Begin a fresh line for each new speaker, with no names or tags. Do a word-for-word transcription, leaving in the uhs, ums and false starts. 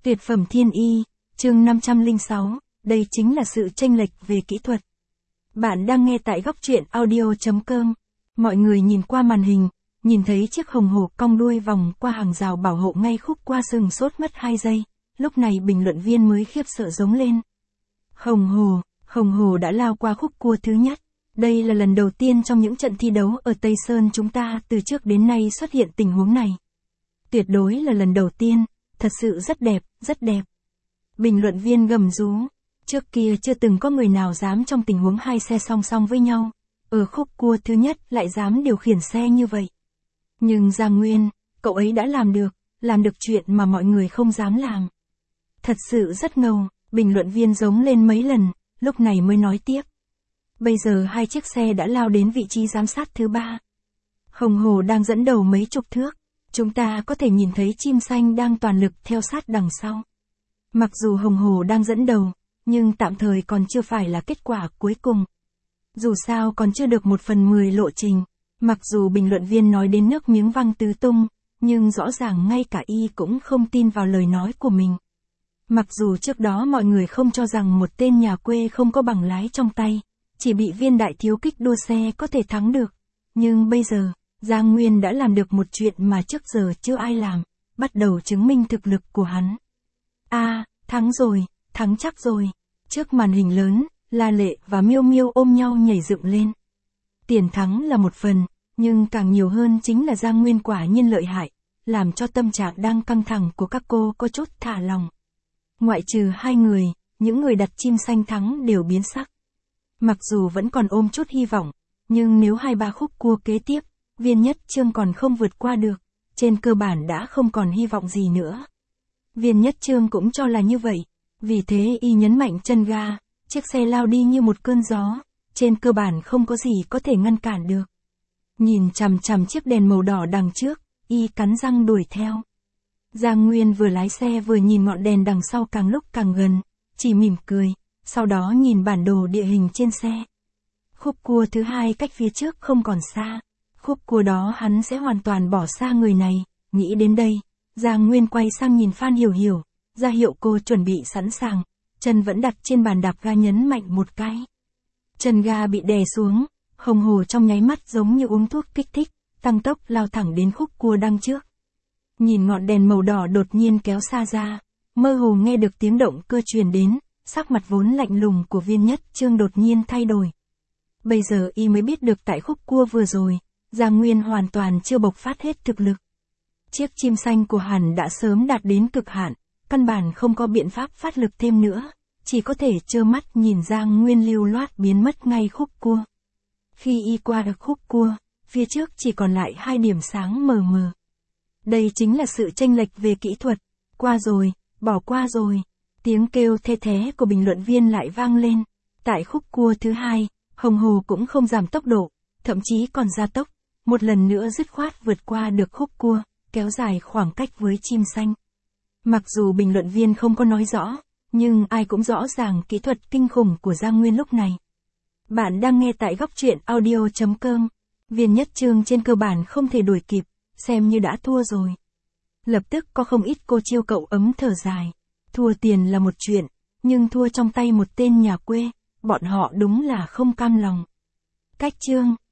Tuyệt phẩm thiên y, chương năm trăm lẻ sáu, đây chính là sự chênh lệch về kỹ thuật. Bạn đang nghe tại góc truyện audio.com. Mọi người nhìn qua màn hình, nhìn thấy chiếc hồng hồ cong đuôi vòng qua hàng rào bảo hộ ngay khúc qua sừng sốt mất hai giây, lúc này bình luận viên mới khiếp sợ giống lên. Hồng hồ, hồng hồ đã lao qua khúc cua thứ nhất. Đây là lần đầu tiên trong những trận thi đấu ở Tây Sơn chúng ta từ trước đến nay xuất hiện tình huống này. Tuyệt đối là lần đầu tiên, thật sự rất đẹp, rất đẹp. Bình luận viên gầm rú, trước kia chưa từng có người nào dám trong tình huống hai xe song song với nhau, ở khúc cua thứ nhất lại dám điều khiển xe như vậy. Nhưng Giang Nguyên, cậu ấy đã làm được, làm được chuyện mà mọi người không dám làm. Thật sự rất ngầu, bình luận viên giống lên mấy lần, lúc này mới nói tiếp. Bây giờ hai chiếc xe đã lao đến vị trí giám sát thứ ba. Hồng hồ đang dẫn đầu mấy chục thước, chúng ta có thể nhìn thấy chim xanh đang toàn lực theo sát đằng sau. Mặc dù hồng hồ đang dẫn đầu, nhưng tạm thời còn chưa phải là kết quả cuối cùng. Dù sao còn chưa được một phần mười lộ trình, mặc dù bình luận viên nói đến nước miếng văng tứ tung, nhưng rõ ràng ngay cả y cũng không tin vào lời nói của mình. Mặc dù trước đó mọi người không cho rằng một tên nhà quê không có bằng lái trong tay, chỉ bị viên đại thiếu kích đua xe có thể thắng được, nhưng bây giờ, Giang Nguyên đã làm được một chuyện mà trước giờ chưa ai làm, bắt đầu chứng minh thực lực của hắn. A, à, thắng rồi, thắng chắc rồi. Trước màn hình lớn, La Lệ và Miêu Miêu ôm nhau nhảy dựng lên. Tiền thắng là một phần, nhưng càng nhiều hơn chính là Giang Nguyên quả nhiên lợi hại, làm cho tâm trạng đang căng thẳng của các cô có chút thả lòng. Ngoại trừ hai người, những người đặt chim xanh thắng đều biến sắc. Mặc dù vẫn còn ôm chút hy vọng, nhưng nếu hai ba khúc cua kế tiếp, Viên Nhất Trương còn không vượt qua được, trên cơ bản đã không còn hy vọng gì nữa. Viên Nhất Trương cũng cho là như vậy, vì thế y nhấn mạnh chân ga, chiếc xe lao đi như một cơn gió, trên cơ bản không có gì có thể ngăn cản được. Nhìn chằm chằm chiếc đèn màu đỏ đằng trước, y cắn răng đuổi theo. Giang Nguyên vừa lái xe vừa nhìn ngọn đèn đằng sau càng lúc càng gần, chỉ mỉm cười, sau đó nhìn bản đồ địa hình trên xe. Khúc cua thứ hai cách phía trước không còn xa, khúc cua đó hắn sẽ hoàn toàn bỏ xa người này, nghĩ đến đây, Giang Nguyên quay sang nhìn Phan Hiểu Hiểu, ra hiệu cô chuẩn bị sẵn sàng, chân vẫn đặt trên bàn đạp ga nhấn mạnh một cái. Chân ga bị đè xuống, hồng hồ trong nháy mắt giống như uống thuốc kích thích, tăng tốc lao thẳng đến khúc cua đằng trước. Nhìn ngọn đèn màu đỏ đột nhiên kéo xa ra, mơ hồ nghe được tiếng động cơ truyền đến, sắc mặt vốn lạnh lùng của Viên Nhất Trương đột nhiên thay đổi. Bây giờ y mới biết được tại khúc cua vừa rồi, Giang Nguyên hoàn toàn chưa bộc phát hết thực lực. Chiếc chim xanh của hắn đã sớm đạt đến cực hạn, căn bản không có biện pháp phát lực thêm nữa, chỉ có thể trơ mắt nhìn Giang Nguyên lưu loát biến mất ngay khúc cua. Khi y qua được khúc cua, phía trước chỉ còn lại hai điểm sáng mờ mờ. Đây chính là sự chênh lệch về kỹ thuật, qua rồi, bỏ qua rồi. Tiếng kêu thê thé của bình luận viên lại vang lên. Tại khúc cua thứ hai, hồng hồ cũng không giảm tốc độ, thậm chí còn gia tốc, một lần nữa dứt khoát vượt qua được khúc cua, kéo dài khoảng cách với chim xanh. Mặc dù bình luận viên không có nói rõ, nhưng ai cũng rõ ràng kỹ thuật kinh khủng của Giang Nguyên lúc này. Bạn đang nghe tại góc truyện audio.com. Viên Nhất Trương trên cơ bản không thể đuổi kịp, xem như đã thua rồi. Lập tức có không ít cô chiêu cậu ấm thở dài. Thua tiền là một chuyện, nhưng thua trong tay một tên nhà quê, bọn họ đúng là không cam lòng. Cách chương